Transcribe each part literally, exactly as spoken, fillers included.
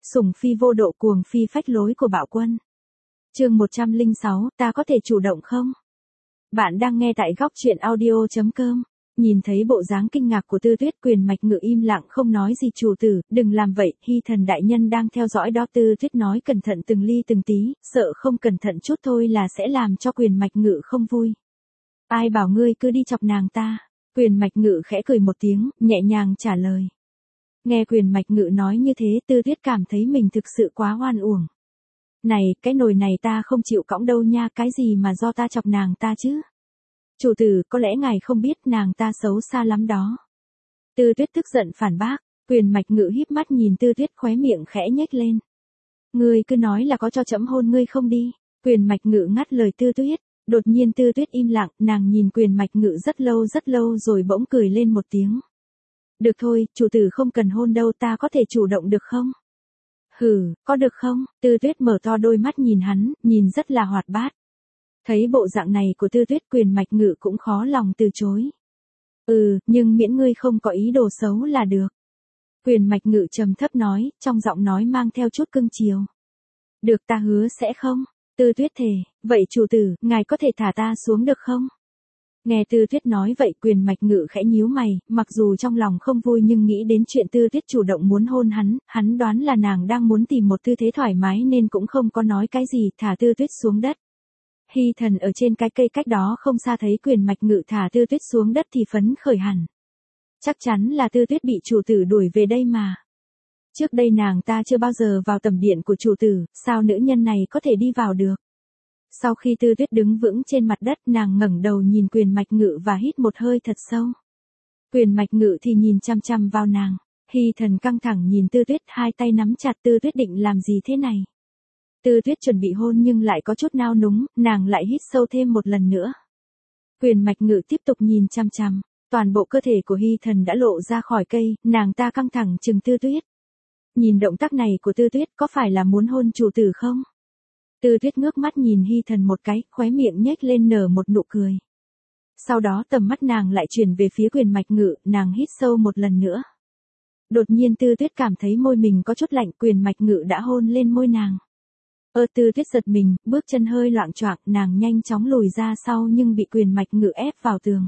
Sủng phi vô độ cuồng phi phách lối của Bạo Quân. Chương một trăm lẻ sáu, ta có thể chủ động không? Bạn đang nghe tại góc truyện audio chấm com. Nhìn thấy bộ dáng kinh ngạc của Tư Tuyết, Quyền Mạch Ngự im lặng không nói gì. Chủ tử, đừng làm vậy, Hy Thần đại nhân đang theo dõi đó. Tư Tuyết nói cẩn thận từng ly từng tí, sợ không cẩn thận chút thôi là sẽ làm cho Quyền Mạch Ngự không vui. Ai bảo ngươi cứ đi chọc nàng ta? Quyền Mạch Ngự khẽ cười một tiếng, nhẹ nhàng trả lời. Nghe Quyền Mạch Ngự nói như thế, Tư Tuyết cảm thấy mình thực sự quá oan uổng. Này, cái nồi này ta không chịu cõng đâu nha, cái gì mà do ta chọc nàng ta chứ? Chủ tử, có lẽ ngài không biết nàng ta xấu xa lắm đó. Tư Tuyết tức giận phản bác. Quyền Mạch Ngự híp mắt nhìn Tư Tuyết, khóe miệng khẽ nhếch lên. Ngươi cứ nói là có cho trẫm hôn ngươi không đi. Quyền Mạch Ngự ngắt lời Tư Tuyết. Đột nhiên Tư Tuyết im lặng, nàng nhìn Quyền Mạch Ngự rất lâu rất lâu rồi bỗng cười lên một tiếng. Được thôi, chủ tử không cần hôn đâu, ta có thể chủ động được không? Hừ, có được không? Tư Tuyết mở to đôi mắt nhìn hắn, nhìn rất là hoạt bát. Thấy bộ dạng này của Tư Tuyết, Quyền Mạch Ngự cũng khó lòng từ chối. Ừ, nhưng miễn ngươi không có ý đồ xấu là được. Quyền Mạch Ngự trầm thấp nói, trong giọng nói mang theo chút cưng chiều. Được, ta hứa sẽ không. Tư Tuyết thề, vậy chủ tử, ngài có thể thả ta xuống được không? Nghe Tư Tuyết nói vậy, Quyền Mạch Ngự khẽ nhíu mày, mặc dù trong lòng không vui nhưng nghĩ đến chuyện Tư Tuyết chủ động muốn hôn hắn, hắn đoán là nàng đang muốn tìm một tư thế thoải mái nên cũng không có nói cái gì, thả Tư Tuyết xuống đất. Hy Thần ở trên cái cây cách đó không xa thấy Quyền Mạch Ngự thả Tư Tuyết xuống đất thì phấn khởi hẳn. Chắc chắn là Tư Tuyết bị chủ tử đuổi về đây mà. Trước đây nàng ta chưa bao giờ vào tầm điện của chủ tử, sao nữ nhân này có thể đi vào được? Sau khi Tư Tuyết đứng vững trên mặt đất, nàng ngẩng đầu nhìn Quyền Mạch Ngự và hít một hơi thật sâu. Quyền Mạch Ngự thì nhìn chăm chăm vào nàng. Hy Thần căng thẳng nhìn Tư Tuyết, hai tay nắm chặt. Tư Tuyết định làm gì thế này? Tư Tuyết chuẩn bị hôn nhưng lại có chút nao núng, nàng lại hít sâu thêm một lần nữa. Quyền Mạch Ngự tiếp tục nhìn chăm chăm, toàn bộ cơ thể của Hy Thần đã lộ ra khỏi cây, nàng ta căng thẳng trừng Tư Tuyết. Nhìn động tác này của Tư Tuyết, có phải là muốn hôn chủ tử không? Tư Tuyết ngước mắt nhìn Hy Thần một cái, khóe miệng nhếch lên nở một nụ cười. Sau đó tầm mắt nàng lại chuyển về phía Quyền Mạch Ngự, nàng hít sâu một lần nữa. Đột nhiên Tư Tuyết cảm thấy môi mình có chút lạnh, Quyền Mạch Ngự đã hôn lên môi nàng. Ơ Tư Tuyết giật mình, bước chân hơi loạng choạng, nàng nhanh chóng lùi ra sau nhưng bị Quyền Mạch Ngự ép vào tường.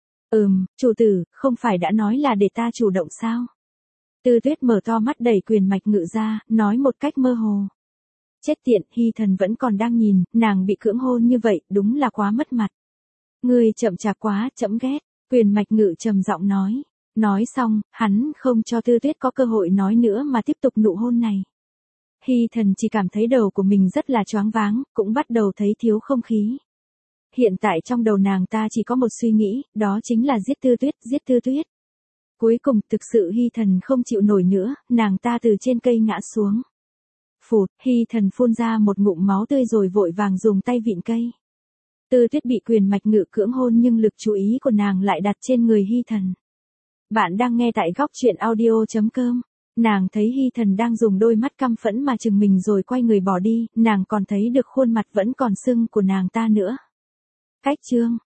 Ừm, chủ tử, không phải đã nói là để ta chủ động sao? Tư Tuyết mở to mắt đẩy Quyền Mạch Ngự ra, nói một cách mơ hồ. Chết tiện, Hy Thần vẫn còn đang nhìn, nàng bị cưỡng hôn như vậy, đúng là quá mất mặt. Ngươi chậm chạp quá, chậm ghét, Quyền Mạch Ngự trầm giọng nói. Nói xong, hắn không cho Tư Tuyết có cơ hội nói nữa mà tiếp tục nụ hôn này. Hy Thần chỉ cảm thấy đầu của mình rất là choáng váng, cũng bắt đầu thấy thiếu không khí. Hiện tại trong đầu nàng ta chỉ có một suy nghĩ, đó chính là giết Tư Tuyết, giết Tư Tuyết. Cuối cùng, thực sự Hy Thần không chịu nổi nữa, nàng ta từ trên cây ngã xuống. Phụt, Hy Thần phun ra một ngụm máu tươi rồi vội vàng dùng tay vịn cây. Tư Tuyết bị Quyền Mạch Ngự cưỡng hôn nhưng lực chú ý của nàng lại đặt trên người Hy Thần. Bạn đang nghe tại góc truyện audio chấm com. Nàng thấy Hy Thần đang dùng đôi mắt căm phẫn mà chừng mình rồi quay người bỏ đi, nàng còn thấy được khuôn mặt vẫn còn sưng của nàng ta nữa. Cách chương